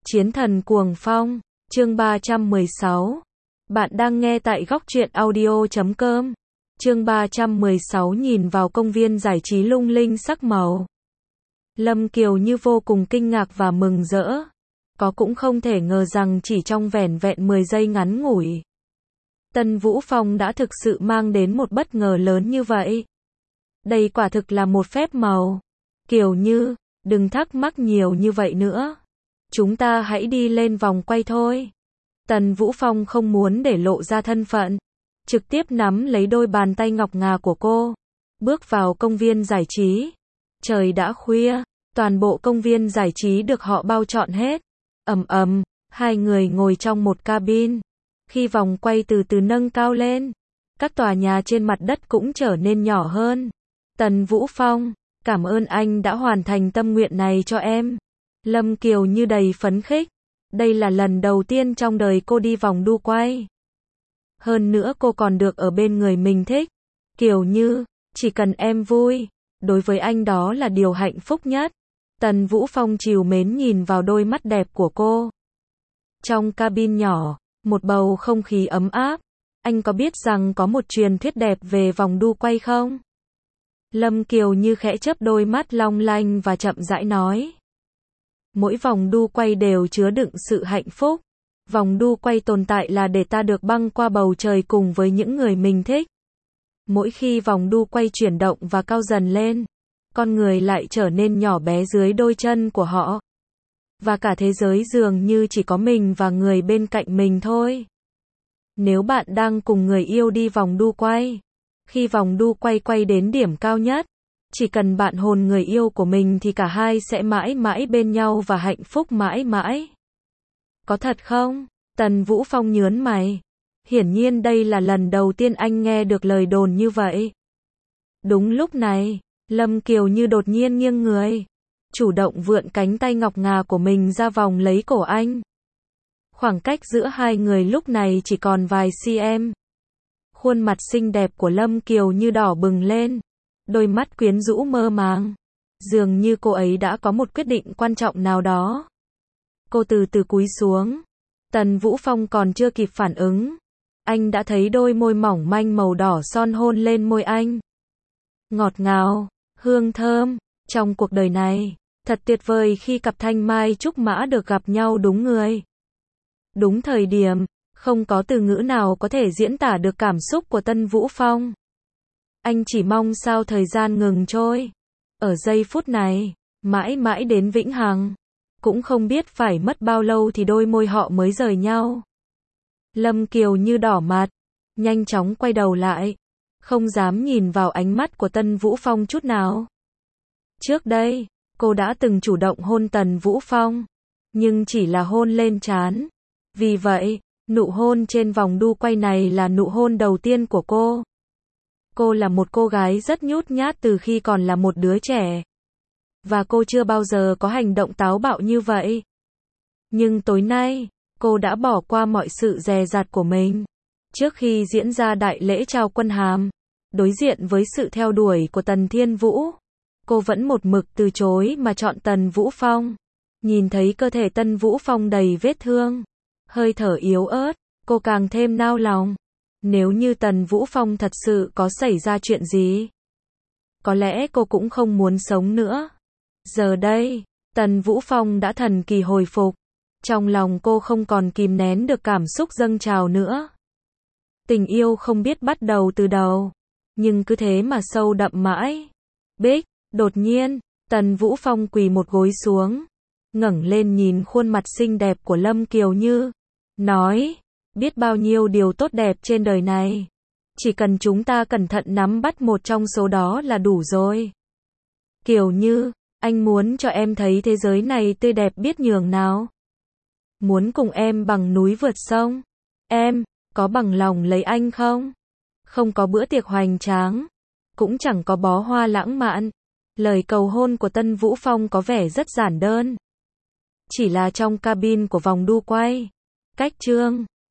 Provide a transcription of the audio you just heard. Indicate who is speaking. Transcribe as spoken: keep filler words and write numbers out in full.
Speaker 1: Chiến thần cuồng phong, chương ba trăm mười sáu. Bạn đang nghe tại góc truyện audio chấm com. Chương ba trăm mười sáu nhìn vào công viên giải trí lung linh sắc màu. Lâm Kiều Như vô cùng kinh ngạc và mừng rỡ. Có cũng không thể ngờ rằng chỉ trong vẻn vẹn mười giây ngắn ngủi, Tân Vũ Phong đã thực sự mang đến một bất ngờ lớn như vậy. Đây quả thực là một phép màu. Kiều Như, đừng thắc mắc nhiều như vậy nữa. Chúng ta hãy đi lên vòng quay thôi. Tần Vũ Phong không muốn để lộ ra thân phận, trực tiếp nắm lấy đôi bàn tay ngọc ngà của cô, bước vào công viên giải trí. Trời đã khuya, toàn bộ công viên giải trí được họ bao trọn hết. Ầm ầm, hai người ngồi trong một cabin. Khi vòng quay từ từ nâng cao lên, các tòa nhà trên mặt đất cũng trở nên nhỏ hơn. Tần Vũ Phong, cảm ơn anh đã hoàn thành tâm nguyện này cho em. Lâm Kiều Như đầy phấn khích. Đây là lần đầu tiên trong đời cô đi vòng đu quay. Hơn nữa cô còn được ở bên người mình thích. Kiều Như, chỉ cần em vui, đối với anh đó là điều hạnh phúc nhất. Tần Vũ Phong trìu mến nhìn vào đôi mắt đẹp của cô. Trong cabin nhỏ, một bầu không khí ấm áp. Anh có biết rằng có một truyền thuyết đẹp về vòng đu quay không? Lâm Kiều Như khẽ chớp đôi mắt long lanh và chậm rãi nói. Mỗi vòng đu quay đều chứa đựng sự hạnh phúc. Vòng đu quay tồn tại là để ta được băng qua bầu trời cùng với những người mình thích. Mỗi khi vòng đu quay chuyển động và cao dần lên, con người lại trở nên nhỏ bé dưới đôi chân của họ. Và cả thế giới dường như chỉ có mình và người bên cạnh mình thôi. Nếu bạn đang cùng người yêu đi vòng đu quay, khi vòng đu quay quay đến điểm cao nhất, chỉ cần bạn hôn người yêu của mình thì cả hai sẽ mãi mãi bên nhau và hạnh phúc mãi mãi. Có thật không? Tần Vũ Phong nhớn mày. Hiển nhiên đây là lần đầu tiên anh nghe được lời đồn như vậy. Đúng lúc này, Lâm Kiều Như đột nhiên nghiêng người, chủ động vươn cánh tay ngọc ngà của mình ra vòng lấy cổ anh. Khoảng cách giữa hai người lúc này chỉ còn vài cm. Khuôn mặt xinh đẹp của Lâm Kiều Như đỏ bừng lên, đôi mắt quyến rũ mơ màng. Dường như cô ấy đã có một quyết định quan trọng nào đó. Cô từ từ cúi xuống. Tần Vũ Phong còn chưa kịp phản ứng, anh đã thấy đôi môi mỏng manh màu đỏ son hôn lên môi anh. Ngọt ngào, hương thơm. Trong cuộc đời này, thật tuyệt vời khi cặp thanh mai trúc mã được gặp nhau đúng người, đúng thời điểm. Không có từ ngữ nào có thể diễn tả được cảm xúc của Tân Vũ Phong. Anh chỉ mong sao thời gian ngừng trôi. Ở giây phút này, mãi mãi đến vĩnh hằng. Cũng không biết phải mất bao lâu thì đôi môi họ mới rời nhau. Lâm Kiều Như đỏ mặt, nhanh chóng quay đầu lại, không dám nhìn vào ánh mắt của Tân Vũ Phong chút nào. Trước đây, cô đã từng chủ động hôn Tần Vũ Phong, nhưng chỉ là hôn lên trán. Vì vậy, nụ hôn trên vòng đu quay này là nụ hôn đầu tiên của cô. Cô là một cô gái rất nhút nhát từ khi còn là một đứa trẻ. Và cô chưa bao giờ có hành động táo bạo như vậy. Nhưng tối nay, cô đã bỏ qua mọi sự dè dặt của mình. Trước khi diễn ra đại lễ trao quân hàm, đối diện với sự theo đuổi của Tần Thiên Vũ, cô vẫn một mực từ chối mà chọn Tần Vũ Phong. Nhìn thấy cơ thể Tân Vũ Phong đầy vết thương, hơi thở yếu ớt, cô càng thêm nao lòng. Nếu như Tần Vũ Phong thật sự có xảy ra chuyện gì, có lẽ cô cũng không muốn sống nữa. Giờ đây, Tần Vũ Phong đã thần kỳ hồi phục. Trong lòng cô không còn kìm nén được cảm xúc dâng trào nữa. Tình yêu không biết bắt đầu từ đâu, nhưng cứ thế mà sâu đậm mãi. Bích, đột nhiên, Tần Vũ Phong quỳ một gối xuống, ngẩng lên nhìn khuôn mặt xinh đẹp của Lâm Kiều Như, nói, biết bao nhiêu điều tốt đẹp trên đời này. Chỉ cần chúng ta cẩn thận nắm bắt một trong số đó là đủ rồi. Kiều Như, anh muốn cho em thấy thế giới này tươi đẹp biết nhường nào. Muốn cùng em bằng núi vượt sông. Em, có bằng lòng lấy anh không? Không có bữa tiệc hoành tráng, cũng chẳng có bó hoa lãng mạn. Lời cầu hôn của Tân Vũ Phong có vẻ rất giản đơn. Chỉ là trong cabin của vòng đu quay, cách chương